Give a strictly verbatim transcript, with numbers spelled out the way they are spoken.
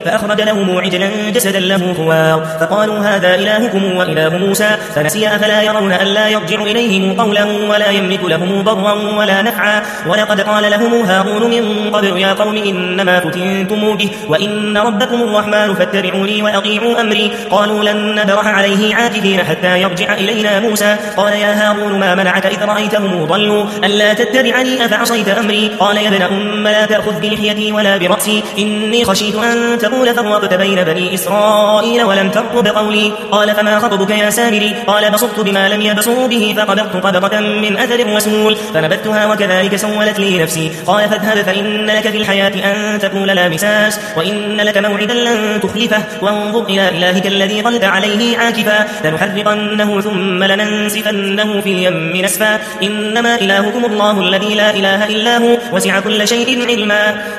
فأخرج لهم عجلا جسدا له خوار فقالوا هذا إلهكم وإله موسى فنسي أفلا يرون ألا يرجع إليهم قولا ولا يملك لهم ضرا ولا نفعا ولقد قال لهم هارون من قبل يا قوم إنما فتنتم به وإن ربكم الرحمن فاتبعوني وأطيعوا أمري قالوا لن نبرح عليه عاكفين حتى يرجع إلينا موسى قال يا هارون ما منعك إذ رأيتهم ضلوا ألا تتبعني أفعصيت أمري قال يا ابن أم لا تأخذ بلحيتي ولا برأسي إني خشيت أن تقول فرقت بين بني إسرائيل ولم ترقب قولي قال فما خطبك يا سامري قال بصرت بما لم يبصروا به فقبضت قبضة من أثر الرسول فنبتها وكذلك سولت لي نفسي قال فاذهب فإن لك في الحياة أن تقول لا مساس وإن لك موعدا لن تخلفه وانظر إلى إلهك الذي ظلت عليه عاكفا لنحرقنه ثم لننسفنه في اليم نسفا إنما إلهكم الله الذي لا إله إلا هو وسع كل شيء علما